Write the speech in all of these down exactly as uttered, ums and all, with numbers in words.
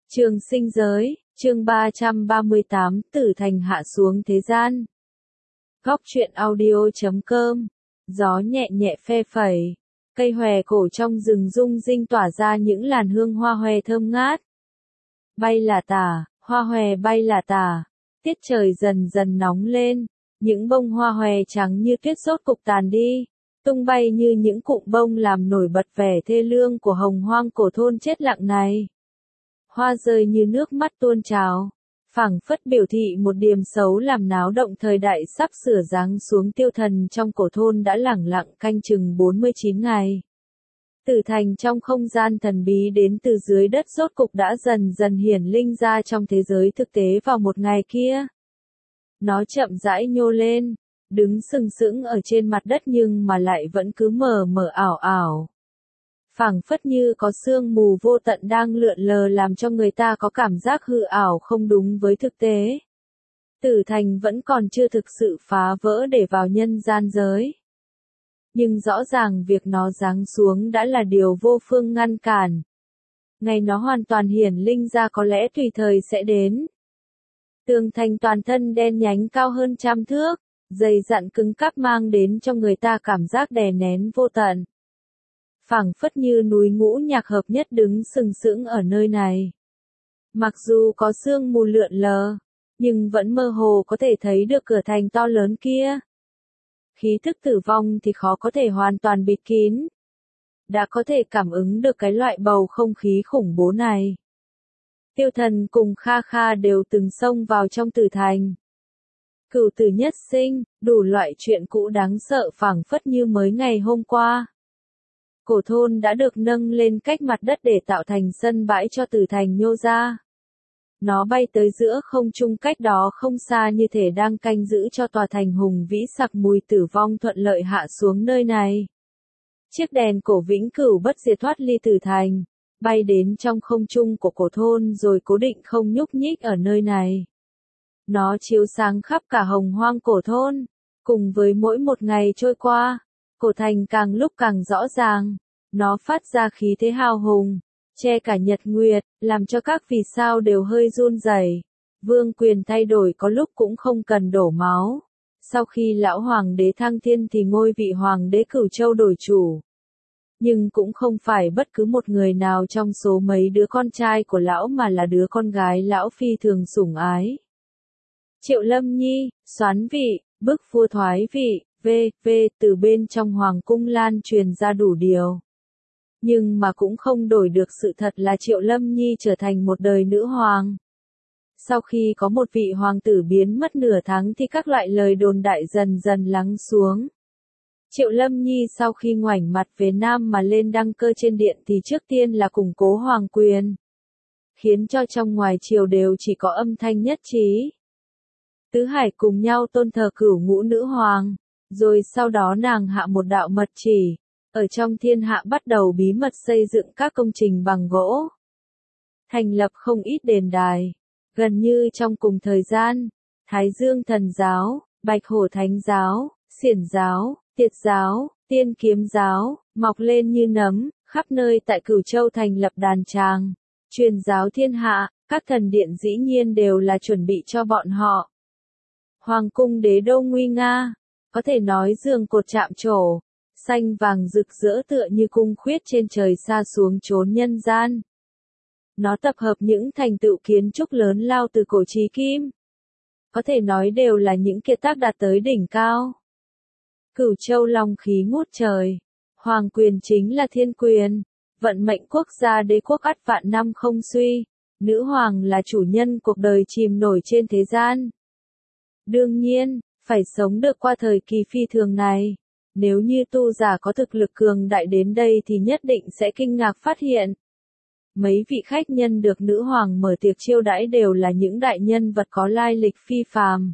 Trường sinh giới, chương ba trăm ba mươi tám, Tử Thành hạ xuống thế gian. Góc truyện audio.com, gió nhẹ nhẹ phe phẩy, cây hòe cổ trong rừng rung rinh tỏa ra những làn hương hoa hòe thơm ngát. Bay là tả, hoa hòe bay là tả, tiết trời dần dần nóng lên, những bông hoa hòe trắng như tuyết rốt cục tàn đi, tung bay như những cụm bông làm nổi bật vẻ thê lương của hồng hoang cổ thôn chết lặng này. Hoa rơi như nước mắt tuôn trào, phảng phất biểu thị một điềm xấu làm náo động thời đại sắp sửa giáng xuống. Tiêu Thần trong cổ thôn đã lẳng lặng canh chừng bốn mươi chín ngày. Tử Thành trong không gian thần bí đến từ dưới đất rốt cục đã dần dần hiển linh ra trong thế giới thực tế vào một ngày kia. Nó chậm rãi nhô lên, đứng sừng sững ở trên mặt đất nhưng mà lại vẫn cứ mờ mờ ảo ảo. Phảng phất như có sương mù vô tận đang lượn lờ làm cho người ta có cảm giác hư ảo không đúng với thực tế. Tử Thành vẫn còn chưa thực sự phá vỡ để vào nhân gian giới. Nhưng rõ ràng việc nó giáng xuống đã là điều vô phương ngăn cản. Ngày nó hoàn toàn hiển linh ra có lẽ tùy thời sẽ đến. Tường thành toàn thân đen nhánh cao hơn trăm thước, dày dặn cứng cáp mang đến cho người ta cảm giác đè nén vô tận. Phảng phất như núi ngũ nhạc hợp nhất đứng sừng sững ở nơi này. Mặc dù có sương mù lượn lờ, nhưng vẫn mơ hồ có thể thấy được cửa thành to lớn kia. Khí thức tử vong thì khó có thể hoàn toàn bịt kín. Đã có thể cảm ứng được cái loại bầu không khí khủng bố này. Tiêu Thần cùng Kha Kha đều từng xông vào trong Tử Thành. Cửu tử nhất sinh, đủ loại chuyện cũ đáng sợ phảng phất như mới ngày hôm qua. Cổ thôn đã được nâng lên cách mặt đất để tạo thành sân bãi cho Tử Thành nhô ra. Nó bay tới giữa không trung cách đó không xa như thể đang canh giữ cho tòa thành hùng vĩ sặc mùi tử vong thuận lợi hạ xuống nơi này. Chiếc đèn cổ vĩnh cửu bất diệt thoát ly Tử Thành, bay đến trong không trung của cổ thôn rồi cố định không nhúc nhích ở nơi này. Nó chiếu sáng khắp cả hồng hoang cổ thôn, cùng với mỗi một ngày trôi qua. Cổ thành càng lúc càng rõ ràng, nó phát ra khí thế hào hùng, che cả nhật nguyệt, làm cho các vì sao đều hơi run rẩy. Vương quyền thay đổi có lúc cũng không cần đổ máu. Sau khi lão hoàng đế thăng thiên thì ngôi vị hoàng đế Cửu Châu đổi chủ. Nhưng cũng không phải bất cứ một người nào trong số mấy đứa con trai của lão mà là đứa con gái lão phi thường sủng ái. Triệu Lâm Nhi, soán vị, bức vua thoái vị. V, V, từ bên trong hoàng cung lan truyền ra đủ điều. Nhưng mà cũng không đổi được sự thật là Triệu Lâm Nhi trở thành một đời nữ hoàng. Sau khi có một vị hoàng tử biến mất nửa tháng thì các loại lời đồn đại dần dần lắng xuống. Triệu Lâm Nhi sau khi ngoảnh mặt về Nam mà lên đăng cơ trên điện thì trước tiên là củng cố hoàng quyền. Khiến cho trong ngoài triều đều chỉ có âm thanh nhất trí. Tứ hải cùng nhau tôn thờ cửu ngũ nữ hoàng. Rồi sau đó nàng hạ một đạo mật chỉ, ở trong thiên hạ bắt đầu bí mật xây dựng các công trình bằng gỗ. Thành lập không ít đền đài, gần như trong cùng thời gian, Thái Dương Thần Giáo, Bạch Hổ Thánh Giáo, Xiển Giáo, Tiệt Giáo, Tiên Kiếm Giáo, mọc lên như nấm, khắp nơi tại Cửu Châu thành lập đàn tràng, truyền giáo thiên hạ, các thần điện dĩ nhiên đều là chuẩn bị cho bọn họ. Hoàng cung đế đô nguy nga. Có thể nói giường cột chạm trổ, xanh vàng rực rỡ tựa như cung khuyết trên trời xa xuống chốn nhân gian. Nó tập hợp những thành tựu kiến trúc lớn lao từ cổ chí kim. Có thể nói đều là những kiệt tác đạt tới đỉnh cao. Cửu Châu long khí ngút trời, hoàng quyền chính là thiên quyền, vận mệnh quốc gia đế quốc ắt vạn năm không suy, nữ hoàng là chủ nhân cuộc đời chìm nổi trên thế gian. Đương nhiên, phải sống được qua thời kỳ phi thường này. Nếu như tu giả có thực lực cường đại đến đây thì nhất định sẽ kinh ngạc phát hiện. Mấy vị khách nhân được nữ hoàng mở tiệc chiêu đãi đều là những đại nhân vật có lai lịch phi phàm.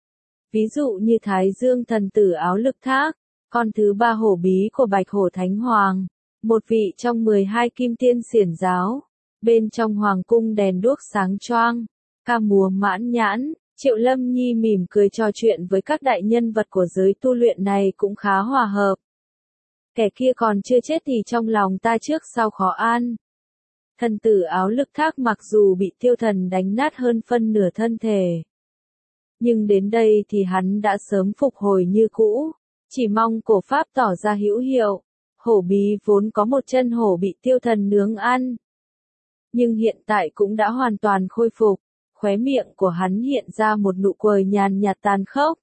Ví dụ như Thái Dương thần tử Áo Lực Thác, con thứ ba hổ bí của Bạch Hổ Thánh Hoàng, một vị trong mười hai kim tiên xiển giáo. Bên trong hoàng cung đèn đuốc sáng choang, ca múa mãn nhãn. Triệu Lâm Nhi mỉm cười trò chuyện với các đại nhân vật của giới tu luyện này cũng khá hòa hợp. Kẻ kia còn chưa chết thì trong lòng ta trước sau khó an. Thần tử áo lực thác mặc dù bị tiêu thần đánh nát hơn phân nửa thân thể. Nhưng đến đây thì hắn đã sớm phục hồi như cũ, chỉ mong cổ pháp tỏ ra hữu hiệu. Hổ bí vốn có một chân hổ bị tiêu thần nướng ăn. Nhưng hiện tại cũng đã hoàn toàn khôi phục, khóe miệng của hắn hiện ra một nụ cười nhàn nhạt tàn khốc.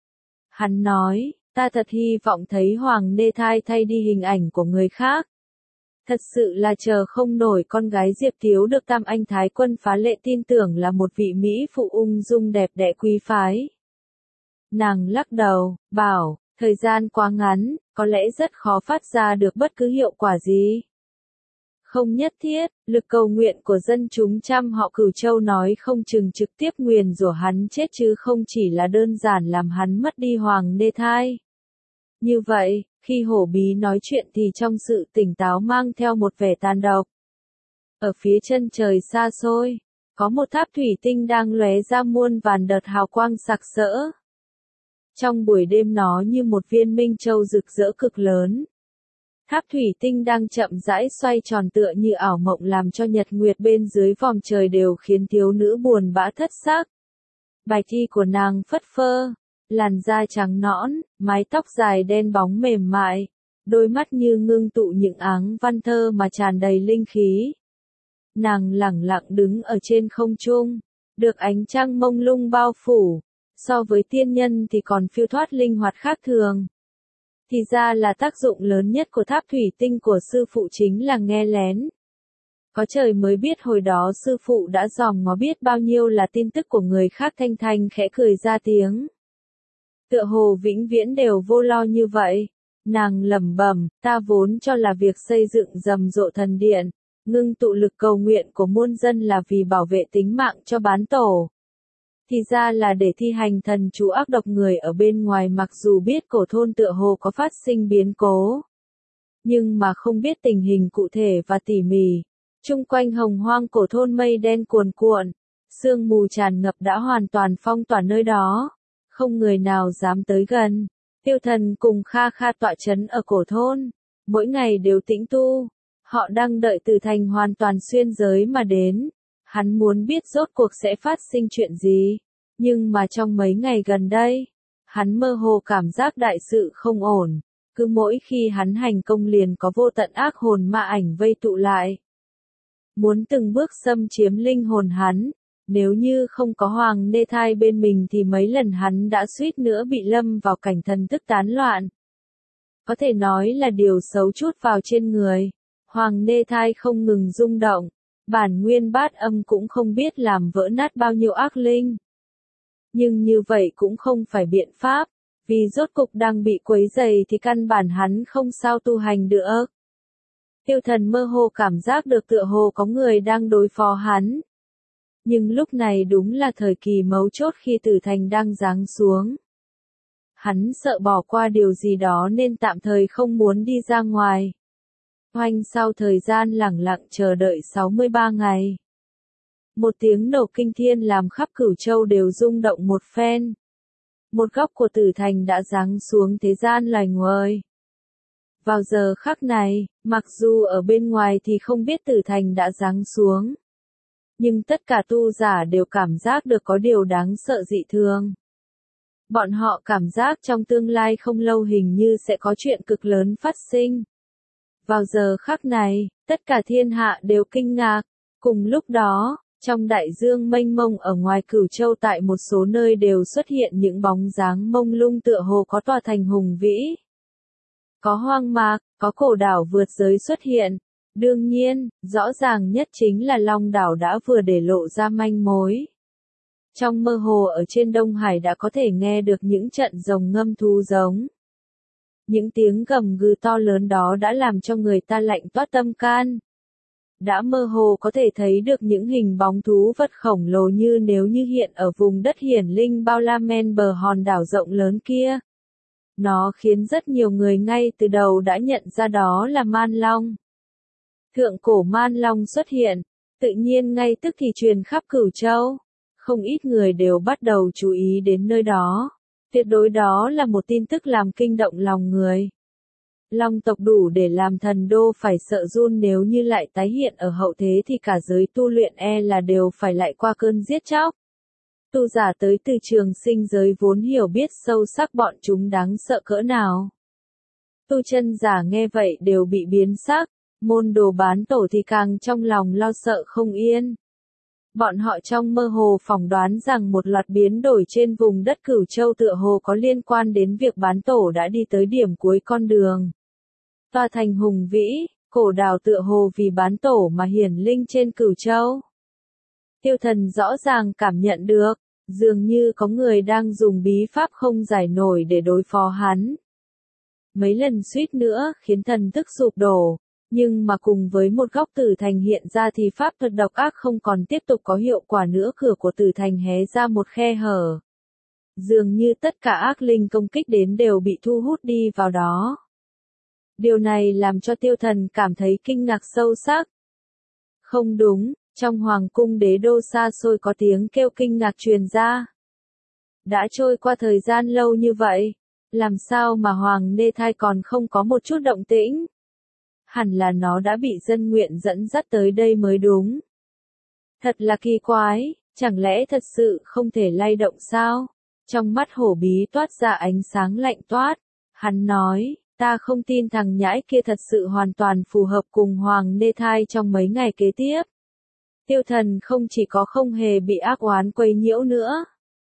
Hắn nói, ta thật hy vọng thấy Hoàng Nê Thai thay đi hình ảnh của người khác. Thật sự là chờ không nổi con gái Diệp Thiếu được Tam Anh Thái Quân phá lệ tin tưởng là một vị mỹ phụ ung dung đẹp đẽ quý phái. Nàng lắc đầu, bảo, thời gian quá ngắn, có lẽ rất khó phát ra được bất cứ hiệu quả gì. Không nhất thiết, lực cầu nguyện của dân chúng trăm họ Cửu Châu nói không chừng trực tiếp nguyền rủa hắn chết chứ không chỉ là đơn giản làm hắn mất đi Hoàng Nê Thai. Như vậy, khi hổ bí nói chuyện thì trong sự tỉnh táo mang theo một vẻ tàn độc. Ở phía chân trời xa xôi, có một tháp thủy tinh đang lóe ra muôn vàn đợt hào quang sặc sỡ. Trong buổi đêm nó như một viên minh châu rực rỡ cực lớn. Tháp thủy tinh đang chậm rãi xoay tròn tựa như ảo mộng làm cho nhật nguyệt bên dưới vòm trời đều khiến thiếu nữ buồn bã thất xác. Bài thi của nàng phất phơ, làn da trắng nõn, mái tóc dài đen bóng mềm mại, đôi mắt như ngưng tụ những áng văn thơ mà tràn đầy linh khí. Nàng lẳng lặng đứng ở trên không trung, được ánh trăng mông lung bao phủ, so với tiên nhân thì còn phiêu thoát linh hoạt khác thường. Thì ra là tác dụng lớn nhất của tháp thủy tinh của sư phụ chính là nghe lén. Có trời mới biết hồi đó sư phụ đã dòm ngó biết bao nhiêu là tin tức của người khác. Thanh Thanh khẽ cười ra tiếng. Tựa hồ vĩnh viễn đều vô lo như vậy. Nàng lẩm bẩm, ta vốn cho là việc xây dựng rầm rộ thần điện, ngưng tụ lực cầu nguyện của muôn dân là vì bảo vệ tính mạng cho bán tổ. Thì ra là để thi hành thần chú ác độc. Người ở bên ngoài mặc dù biết cổ thôn tựa hồ có phát sinh biến cố, nhưng mà không biết tình hình cụ thể và tỉ mỉ. Chung quanh hồng hoang cổ thôn mây đen cuồn cuộn, sương mù tràn ngập đã hoàn toàn phong tỏa nơi đó, không người nào dám tới gần. Tiêu Thần cùng Kha Kha tọa trấn ở cổ thôn, mỗi ngày đều tĩnh tu, họ đang đợi Từ Thành hoàn toàn xuyên giới mà đến. Hắn muốn biết rốt cuộc sẽ phát sinh chuyện gì, nhưng mà trong mấy ngày gần đây, hắn mơ hồ cảm giác đại sự không ổn, cứ mỗi khi hắn hành công liền có vô tận ác hồn ma ảnh vây tụ lại. Muốn từng bước xâm chiếm linh hồn hắn, nếu như không có Hoàng Nê Thai bên mình thì mấy lần hắn đã suýt nữa bị lâm vào cảnh thần thức tán loạn. Có thể nói là điều xấu chút vào trên người, Hoàng Nê Thai không ngừng rung động. Bản nguyên bát âm cũng không biết làm vỡ nát bao nhiêu ác linh. Nhưng như vậy cũng không phải biện pháp, vì rốt cục đang bị quấy rầy thì căn bản hắn không sao tu hành được. Tiêu Thần mơ hồ cảm giác được tựa hồ có người đang đối phó hắn. Nhưng lúc này đúng là thời kỳ mấu chốt khi Tử Thành đang giáng xuống. Hắn sợ bỏ qua điều gì đó nên tạm thời không muốn đi ra ngoài. Oanh sau thời gian lẳng lặng chờ đợi sáu mươi ba ngày. Một tiếng nổ kinh thiên làm khắp Cửu Châu đều rung động một phen. Một góc của Tử Thành đã giáng xuống thế gian loài người. Vào giờ khắc này, mặc dù ở bên ngoài thì không biết Tử Thành đã giáng xuống. Nhưng tất cả tu giả đều cảm giác được có điều đáng sợ dị thường. Bọn họ cảm giác trong tương lai không lâu hình như sẽ có chuyện cực lớn phát sinh. Vào giờ khắc này, tất cả thiên hạ đều kinh ngạc. Cùng lúc đó, trong đại dương mênh mông ở ngoài Cửu Châu tại một số nơi đều xuất hiện những bóng dáng mông lung tựa hồ có tòa thành hùng vĩ. Có hoang mạc, có cổ đảo vượt giới xuất hiện. Đương nhiên, rõ ràng nhất chính là Long đảo đã vừa để lộ ra manh mối. Trong mơ hồ ở trên Đông Hải đã có thể nghe được những trận rồng ngâm thú giống. Những tiếng gầm gừ to lớn đó đã làm cho người ta lạnh toát tâm can. Đã mơ hồ có thể thấy được những hình bóng thú vật khổng lồ như nếu như hiện ở vùng đất hiển linh bao la men bờ hòn đảo rộng lớn kia. Nó khiến rất nhiều người ngay từ đầu đã nhận ra đó là Man Long. Thượng cổ Man Long xuất hiện, tự nhiên ngay tức thì truyền khắp Cửu Châu. Không ít người đều bắt đầu chú ý đến nơi đó. Tuyệt đối đó là một tin tức làm kinh động lòng người. Long tộc đủ để làm thần đô phải sợ run, nếu như lại tái hiện ở hậu thế thì cả giới tu luyện e là đều phải lại qua cơn giết chóc. Tu giả tới từ trường sinh giới vốn hiểu biết sâu sắc bọn chúng đáng sợ cỡ nào. Tu chân giả nghe vậy đều bị biến sắc, môn đồ bán tổ thì càng trong lòng lo sợ không yên. Bọn họ trong mơ hồ phỏng đoán rằng một loạt biến đổi trên vùng đất Cửu Châu tựa hồ có liên quan đến việc bán tổ đã đi tới điểm cuối con đường. Tòa thành hùng vĩ, cổ đảo tựa hồ vì bán tổ mà hiển linh trên Cửu Châu. Tiêu Thần rõ ràng cảm nhận được, dường như có người đang dùng bí pháp không giải nổi để đối phó hắn. Mấy lần suýt nữa khiến thần thức sụp đổ, nhưng mà cùng với một góc tử thành hiện ra thì pháp thuật độc ác không còn tiếp tục có hiệu quả nữa, cửa của tử thành hé ra một khe hở. Dường như tất cả ác linh công kích đến đều bị thu hút đi vào đó. Điều này làm cho Tiêu Thần cảm thấy kinh ngạc sâu sắc. Không đúng, trong hoàng cung đế đô xa xôi có tiếng kêu kinh ngạc truyền ra. Đã trôi qua thời gian lâu như vậy, làm sao mà Hoàng Nê Thai còn không có một chút động tĩnh? Hẳn là nó đã bị dân nguyện dẫn dắt tới đây mới đúng. Thật là kỳ quái, chẳng lẽ thật sự không thể lay động sao? Trong mắt hổ bí toát ra ánh sáng lạnh toát. Hắn nói, ta không tin thằng nhãi kia thật sự hoàn toàn phù hợp cùng Hoàng Nê Thai trong mấy ngày kế tiếp. Tiêu Thần không chỉ có không hề bị ác oán quấy nhiễu nữa,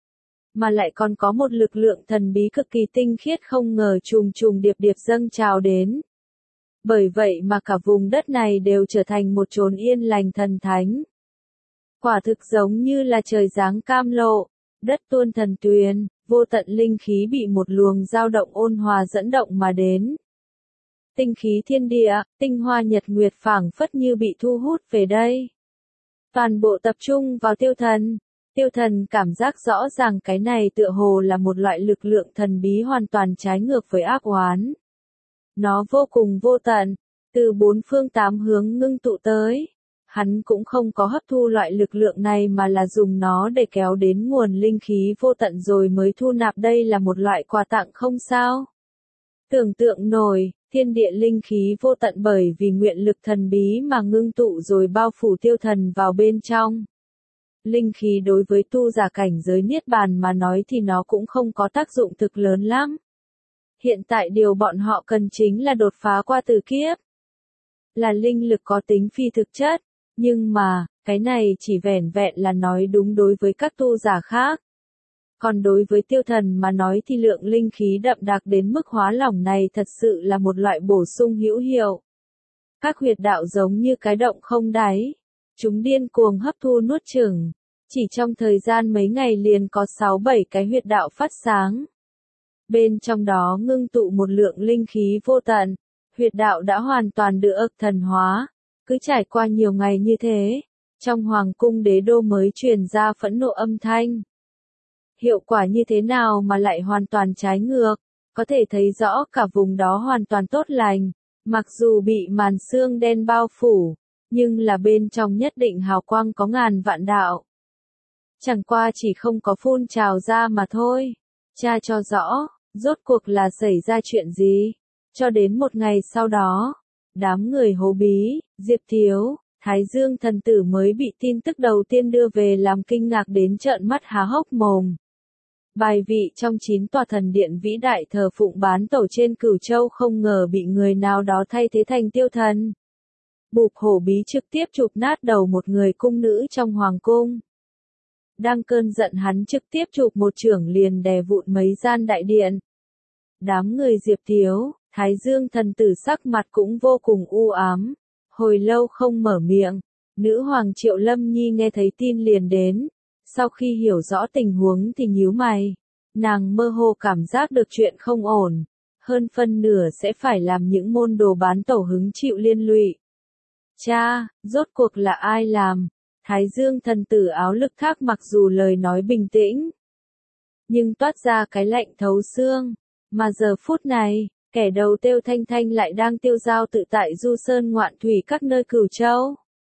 mà lại còn có một lực lượng thần bí cực kỳ tinh khiết không ngờ trùng trùng điệp điệp dâng trào đến. Bởi vậy mà cả vùng đất này đều trở thành một chốn yên lành thần thánh. Quả thực giống như là trời giáng cam lộ, đất tuôn thần tuyền, vô tận linh khí bị một luồng dao động ôn hòa dẫn động mà đến. Tinh khí thiên địa, tinh hoa nhật nguyệt phảng phất như bị thu hút về đây. Toàn bộ tập trung vào Tiêu Thần. Tiêu Thần cảm giác rõ ràng cái này tựa hồ là một loại lực lượng thần bí hoàn toàn trái ngược với ác oán. Nó vô cùng vô tận, từ bốn phương tám hướng ngưng tụ tới. Hắn cũng không có hấp thu loại lực lượng này mà là dùng nó để kéo đến nguồn linh khí vô tận rồi mới thu nạp, đây là một loại quà tặng không sao? Tưởng tượng nổi, thiên địa linh khí vô tận bởi vì nguyện lực thần bí mà ngưng tụ rồi bao phủ Tiêu Thần vào bên trong. Linh khí đối với tu giả cảnh giới niết bàn mà nói thì nó cũng không có tác dụng thực lớn lắm. Hiện tại điều bọn họ cần chính là đột phá qua tử kiếp. Là linh lực có tính phi thực chất, nhưng mà, cái này chỉ vẻn vẹn là nói đúng đối với các tu giả khác. Còn đối với Tiêu Thần mà nói thì lượng linh khí đậm đặc đến mức hóa lỏng này thật sự là một loại bổ sung hữu hiệu. Các huyệt đạo giống như cái động không đáy. Chúng điên cuồng hấp thu nuốt chửng. Chỉ trong thời gian mấy ngày liền có sáu bảy cái huyệt đạo phát sáng. Bên trong đó ngưng tụ một lượng linh khí vô tận. Huyệt đạo đã hoàn toàn được thần hóa. Cứ trải qua nhiều ngày như thế, trong hoàng cung đế đô mới truyền ra phẫn nộ âm thanh. Hiệu quả như thế nào mà lại hoàn toàn trái ngược, có thể thấy rõ cả vùng đó hoàn toàn tốt lành, mặc dù bị màn sương đen bao phủ, nhưng là bên trong nhất định hào quang có ngàn vạn đạo. Chẳng qua chỉ không có phun trào ra mà thôi. Tra cho rõ, rốt cuộc là xảy ra chuyện gì. Cho đến một ngày sau đó, đám người Hố Bí, Diệp Thiếu, Thái Dương thần tử mới bị tin tức đầu tiên đưa về làm kinh ngạc đến trợn mắt há hốc mồm. Bài vị trong chín tòa thần điện vĩ đại thờ phụng bán tổ trên Cửu Châu không ngờ bị người nào đó thay thế thành Tiêu Thần. Bụp Hổ Bí trực tiếp chụp nát đầu một người cung nữ trong hoàng cung. Đang cơn giận hắn trực tiếp chụp một chưởng liền đè vụn mấy gian đại điện. Đám người Diệp Thiếu, Thái Dương thần tử sắc mặt cũng vô cùng u ám, hồi lâu không mở miệng. Nữ hoàng Triệu Lâm Nhi nghe thấy tin liền đến, sau khi hiểu rõ tình huống thì nhíu mày, nàng mơ hồ cảm giác được chuyện không ổn, hơn phân nửa sẽ phải làm những môn đồ bán tổ hứng chịu liên lụy. Cha, rốt cuộc là ai làm? Thái Dương thần tử áo lực thác mặc dù lời nói bình tĩnh, nhưng toát ra cái lạnh thấu xương, mà giờ phút này, kẻ đầu Tiêu Thanh Thanh lại đang tiêu dao tự tại du sơn ngoạn thủy các nơi Cửu Châu.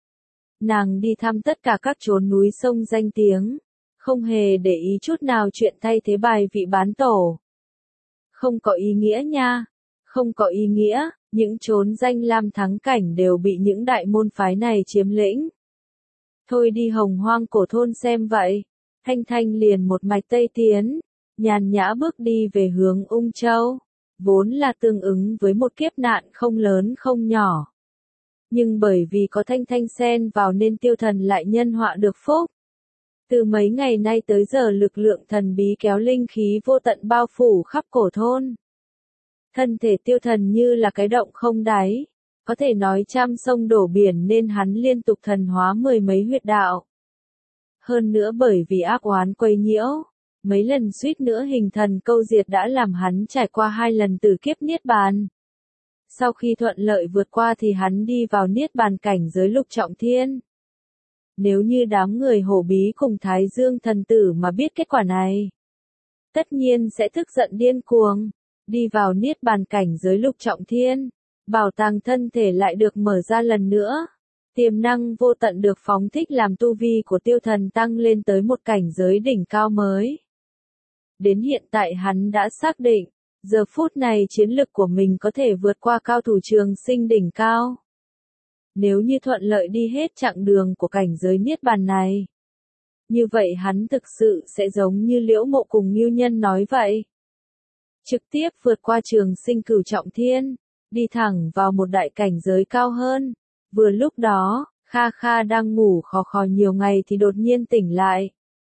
Nàng đi thăm tất cả các chốn núi sông danh tiếng, không hề để ý chút nào chuyện thay thế bài vị bán tổ. Không có ý nghĩa nha, không có ý nghĩa, những chốn danh lam thắng cảnh đều bị những đại môn phái này chiếm lĩnh. Thôi đi hồng hoang cổ thôn xem vậy, Thanh Thanh liền một mạch tây tiến, nhàn nhã bước đi về hướng Ung Châu, vốn là tương ứng với một kiếp nạn không lớn không nhỏ. Nhưng bởi vì có Thanh Thanh xen vào nên Tiêu Thần lại nhân họa được phúc. Từ mấy ngày nay tới giờ lực lượng thần bí kéo linh khí vô tận bao phủ khắp cổ thôn. Thân thể Tiêu Thần như là cái động không đáy, có thể nói trăm sông đổ biển nên hắn liên tục thần hóa mười mấy huyệt đạo. Hơn nữa bởi vì ác oán quấy nhiễu, mấy lần suýt nữa hình thần câu diệt đã làm hắn trải qua hai lần tử kiếp niết bàn. Sau khi thuận lợi vượt qua thì hắn đi vào niết bàn cảnh giới lục trọng thiên. Nếu như đám người hổ bí cùng Thái Dương thần tử mà biết kết quả này, tất nhiên sẽ tức giận điên cuồng, đi vào niết bàn cảnh giới lục trọng thiên, bảo tàng thân thể lại được mở ra lần nữa. Tiềm năng vô tận được phóng thích làm tu vi của Tiêu Thần tăng lên tới một cảnh giới đỉnh cao mới. Đến hiện tại hắn đã xác định, giờ phút này chiến lực của mình có thể vượt qua cao thủ Trường Sinh đỉnh cao. Nếu như thuận lợi đi hết chặng đường của cảnh giới niết bàn này, như vậy hắn thực sự sẽ giống như Liễu Mộ cùng Ngưu Nhân nói vậy. Trực tiếp vượt qua Trường Sinh cửu trọng thiên, đi thẳng vào một đại cảnh giới cao hơn. Vừa lúc đó, Kha Kha đang ngủ khò khò nhiều ngày thì đột nhiên tỉnh lại.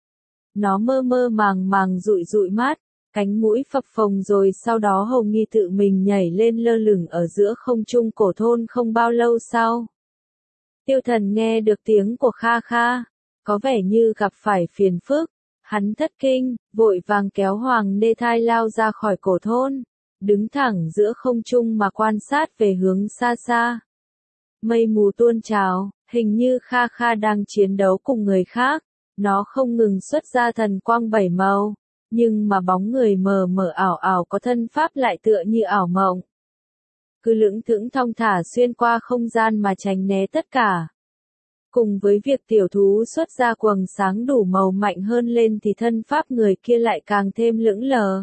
Nó mơ mơ màng màng dụi dụi mắt, cánh mũi phập phồng rồi sau đó hầu nghi tự mình nhảy lên lơ lửng ở giữa không trung cổ thôn không bao lâu sau. Tiêu Thần nghe được tiếng của Kha Kha, có vẻ như gặp phải phiền phức, hắn thất kinh, vội vàng kéo Hoàng Nê Thai lao ra khỏi cổ thôn, đứng thẳng giữa không trung mà quan sát về hướng xa xa. Mây mù tuôn trào, hình như Kha Kha đang chiến đấu cùng người khác, nó không ngừng xuất ra thần quang bảy màu, nhưng mà bóng người mờ mờ ảo ảo có thân pháp lại tựa như ảo mộng. Cứ lững thững thong thả xuyên qua không gian mà tránh né tất cả. Cùng với việc tiểu thú xuất ra quầng sáng đủ màu mạnh hơn lên thì thân pháp người kia lại càng thêm lững lờ.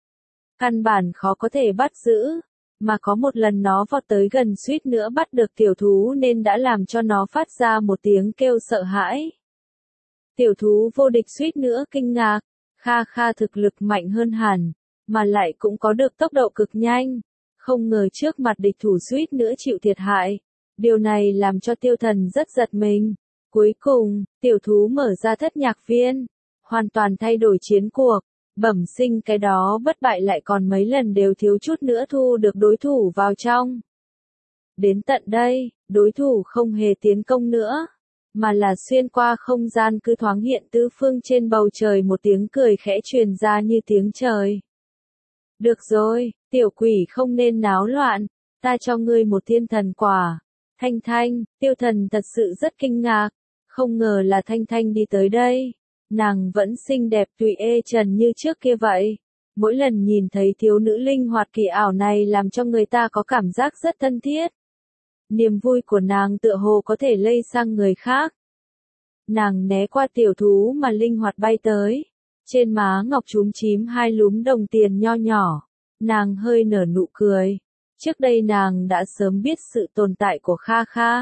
Căn bản khó có thể bắt giữ, mà có một lần nó vọt tới gần suýt nữa bắt được tiểu thú nên đã làm cho nó phát ra một tiếng kêu sợ hãi. Tiểu thú vô địch suýt nữa kinh ngạc, Kha Kha thực lực mạnh hơn hẳn, mà lại cũng có được tốc độ cực nhanh, không ngờ trước mặt địch thủ suýt nữa chịu thiệt hại. Điều này làm cho Tiêu Thần rất giật mình. Cuối cùng, tiểu thú mở ra thất nhạc viên, hoàn toàn thay đổi chiến cuộc, bẩm sinh cái đó bất bại lại còn mấy lần đều thiếu chút nữa thu được đối thủ vào trong. Đến tận đây, đối thủ không hề tiến công nữa, mà là xuyên qua không gian cứ thoáng hiện tứ phương trên bầu trời một tiếng cười khẽ truyền ra như tiếng trời. Được rồi, tiểu quỷ không nên náo loạn, ta cho ngươi một thiên thần quả. Thanh Thanh, Tiêu Thần thật sự rất kinh ngạc, không ngờ là Thanh Thanh đi tới đây. Nàng vẫn xinh đẹp tùy ê trần như trước kia vậy. Mỗi lần nhìn thấy thiếu nữ linh hoạt kỳ ảo này làm cho người ta có cảm giác rất thân thiết. Niềm vui của nàng tựa hồ có thể lây sang người khác. Nàng né qua tiểu thú mà linh hoạt bay tới. Trên má ngọc chúm chím hai lúm đồng tiền nho nhỏ. Nàng hơi nở nụ cười. Trước đây nàng đã sớm biết sự tồn tại của Kha Kha.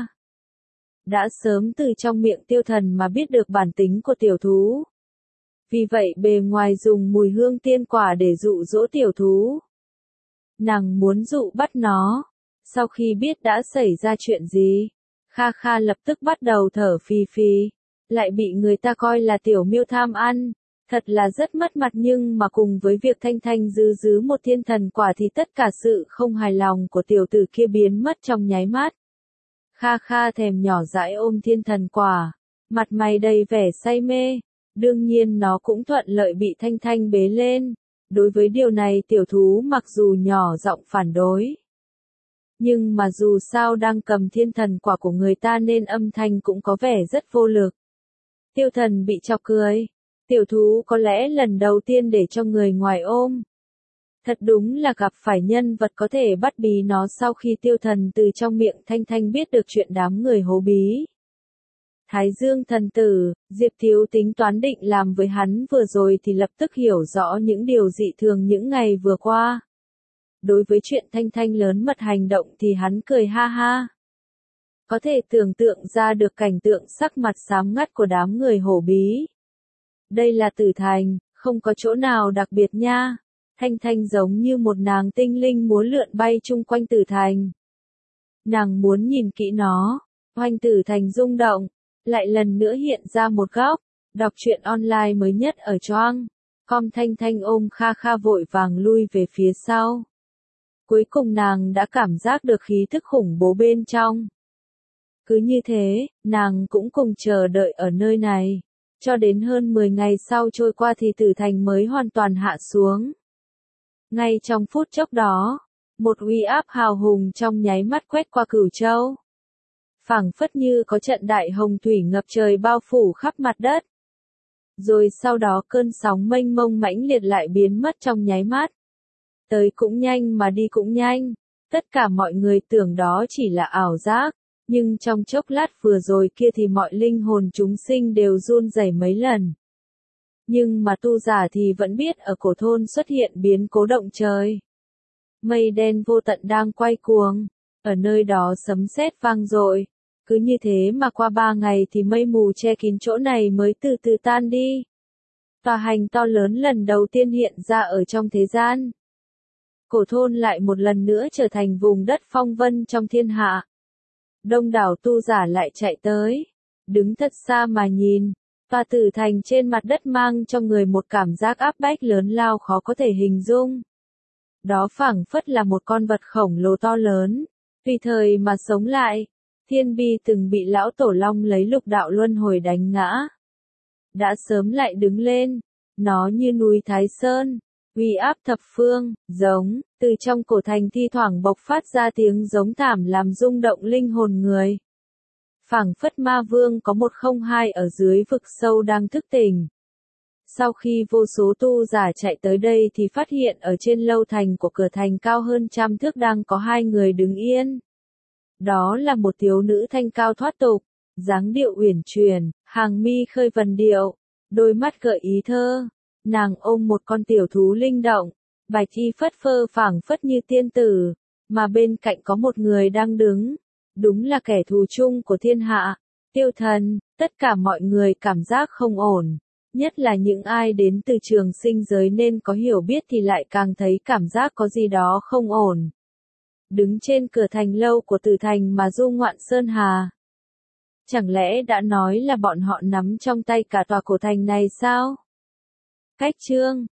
Đã sớm từ trong miệng Tiêu Thần mà biết được bản tính của tiểu thú. Vì vậy bề ngoài dùng mùi hương tiên quả để dụ dỗ tiểu thú. Nàng muốn dụ bắt nó. Sau khi biết đã xảy ra chuyện gì, Kha Kha lập tức bắt đầu thở phì phì. Lại bị người ta coi là tiểu miêu tham ăn. Thật là rất mất mặt nhưng mà cùng với việc Thanh Thanh giữ giữ một thiên thần quả thì tất cả sự không hài lòng của tiểu tử kia biến mất trong nháy mắt. Kha Kha thèm nhỏ dãi ôm thiên thần quả, mặt mày đầy vẻ say mê, đương nhiên nó cũng thuận lợi bị Thanh Thanh bế lên. Đối với điều này tiểu thú mặc dù nhỏ giọng phản đối. Nhưng mà dù sao đang cầm thiên thần quả của người ta nên âm thanh cũng có vẻ rất vô lực. Tiêu Thần bị chọc cười. Tiểu thú có lẽ lần đầu tiên để cho người ngoài ôm. Thật đúng là gặp phải nhân vật có thể bắt bí nó sau khi Tiêu Thần từ trong miệng Thanh Thanh biết được chuyện đám người hố bí. Thái Dương thần tử, Diệp Thiếu tính toán định làm với hắn vừa rồi thì lập tức hiểu rõ những điều dị thường những ngày vừa qua. Đối với chuyện Thanh Thanh lớn mật hành động thì hắn cười ha ha. Có thể tưởng tượng ra được cảnh tượng sắc mặt xám ngắt của đám người hổ bí. Đây là Tử Thành, không có chỗ nào đặc biệt nha. Thanh Thanh giống như một nàng tinh linh múa lượn bay chung quanh Tử Thành. Nàng muốn nhìn kỹ nó, oanh Tử Thành rung động, lại lần nữa hiện ra một góc, đọc truyện online mới nhất ở Choang. Com Thanh Thanh ôm Kha Kha vội vàng lui về phía sau. Cuối cùng nàng đã cảm giác được khí thức khủng bố bên trong. Cứ như thế, nàng cũng cùng chờ đợi ở nơi này. Cho đến hơn mười ngày sau trôi qua thì Tử Thành mới hoàn toàn hạ xuống. Ngay trong phút chốc đó, một uy áp hào hùng trong nháy mắt quét qua Cửu Châu. Phảng phất như có trận đại hồng thủy ngập trời bao phủ khắp mặt đất. Rồi sau đó cơn sóng mênh mông mãnh liệt lại biến mất trong nháy mắt. Tới cũng nhanh mà đi cũng nhanh, tất cả mọi người tưởng đó chỉ là ảo giác, nhưng trong chốc lát vừa rồi kia thì mọi linh hồn chúng sinh đều run rẩy mấy lần. Nhưng mà tu giả thì vẫn biết ở cổ thôn xuất hiện biến cố động trời. Mây đen vô tận đang quay cuồng, ở nơi đó sấm sét vang dội. Cứ như thế mà qua ba ngày thì mây mù che kín chỗ này mới từ từ tan đi. Tòa hành to lớn lần đầu tiên hiện ra ở trong thế gian. Cổ thôn lại một lần nữa trở thành vùng đất phong vân trong thiên hạ. Đông đảo tu giả lại chạy tới, đứng thật xa mà nhìn, tòa Tử Thành trên mặt đất mang trong người một cảm giác áp bách lớn lao khó có thể hình dung. Đó phảng phất là một con vật khổng lồ to lớn, tùy thời mà sống lại. Thiên Bi từng bị lão tổ long lấy lục đạo luân hồi đánh ngã. Đã sớm lại đứng lên, nó như núi Thái Sơn, uy áp thập phương, giống, từ trong cổ thành thi thoảng bộc phát ra tiếng giống thảm làm rung động linh hồn người. Phảng phất ma vương có một không hai ở dưới vực sâu đang thức tỉnh. Sau khi vô số tu giả chạy tới đây thì phát hiện ở trên lâu thành của cửa thành cao hơn trăm thước đang có hai người đứng yên. Đó là một thiếu nữ thanh cao thoát tục, dáng điệu uyển chuyển, hàng mi khơi vần điệu, đôi mắt gợi ý thơ. Nàng ôm một con tiểu thú linh động, bạch y phất phơ phảng phất như tiên tử, mà bên cạnh có một người đang đứng. Đúng là kẻ thù chung của thiên hạ, Tiêu Thần. Tất cả mọi người cảm giác không ổn, nhất là những ai đến từ trường sinh giới nên có hiểu biết thì lại càng thấy cảm giác có gì đó không ổn. Đứng trên cửa thành lâu của Tử Thành mà du ngoạn sơn hà. Chẳng lẽ đã nói là bọn họ nắm trong tay cả tòa cổ thành này sao? Cách chương